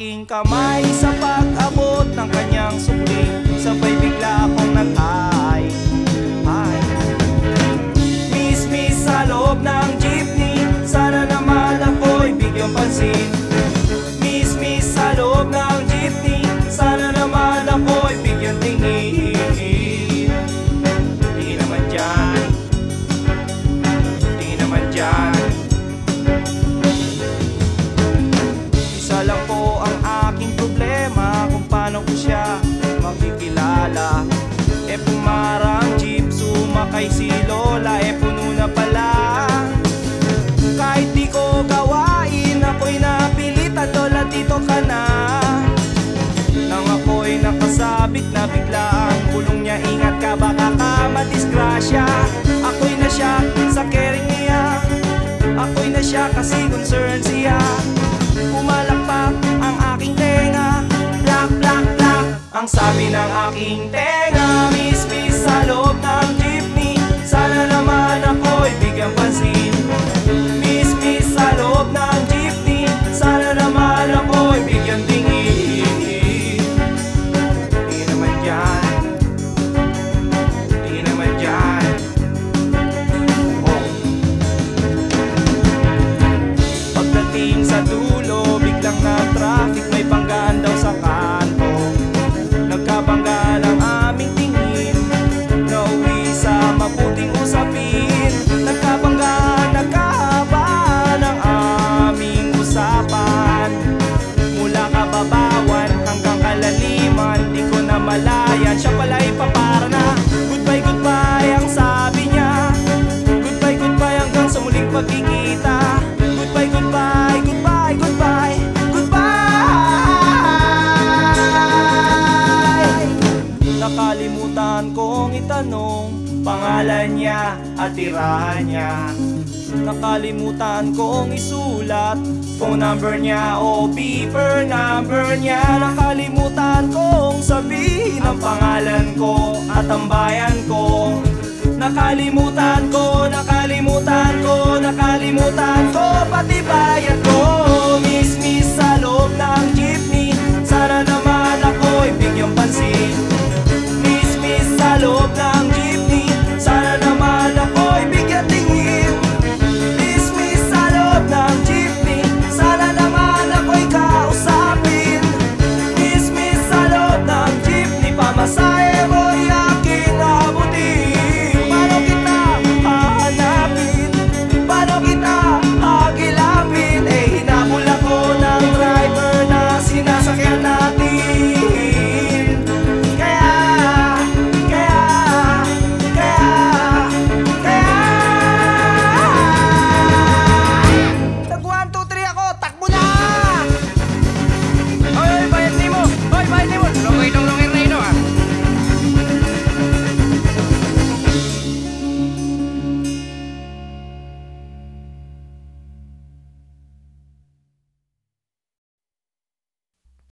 aking kamay sa pag-abot ng kanyang sukli. Sabay bigla akong nag-ay. Miss sa loob ng jeepney, sana naman ako'y bigyang pansin. Miss sa loob ng jeepney, sana naman ako'y bigyang tingin. Di naman dyan, di naman dyan. Isa lang po ang aking problema, kung paano ko siya makikilala. Pumarang jeep, sumakay si Lola, puno na pala. Kahit di ko gawain, ako'y napilitan, Lola dito ka na. Nang ako'y nakasabit na bigla ang bulong niya, ingat ka baka ka madisgrasya. Ako'y na siya sa caring niya, ako'y na siya kasi concern siya. Pumalakpak ang aking tenga, plak plak plak ang sabi ng aking tenga. Miss sa loob ng jeepney, sana naman ako'y bigyang pansin. Miss sa loob ng jeepney, sana naman ako'y bigyang tingin. Di naman dyan, di naman dyan. Oh. Pagdating sa dulo, biglang na traffic, may banggaan daw sa kanto. Nagkabangga lang aming tingin, nauwi sa mabuting usapin. Nagkabangga, nagkahaba ng aming usapan. Mula kababawan hanggang kalaliman, di ko na malayan. Siya pala'y papara na, goodbye, goodbye ang sabi niya. Goodbye, goodbye hanggang sa muling pagkikita. Goodbye, goodbye, goodbye, goodbye, nakalimutan kong itanong pangalan niya at tirahan niya. Nakalimutan kong isulat phone number niya o beeper number niya. Nakalimutan kong sabihin ang pangalan ko at ang bayan ko. Nakalimutan ko, nakalimutan ko, nakalimutan ko pati bayan ko.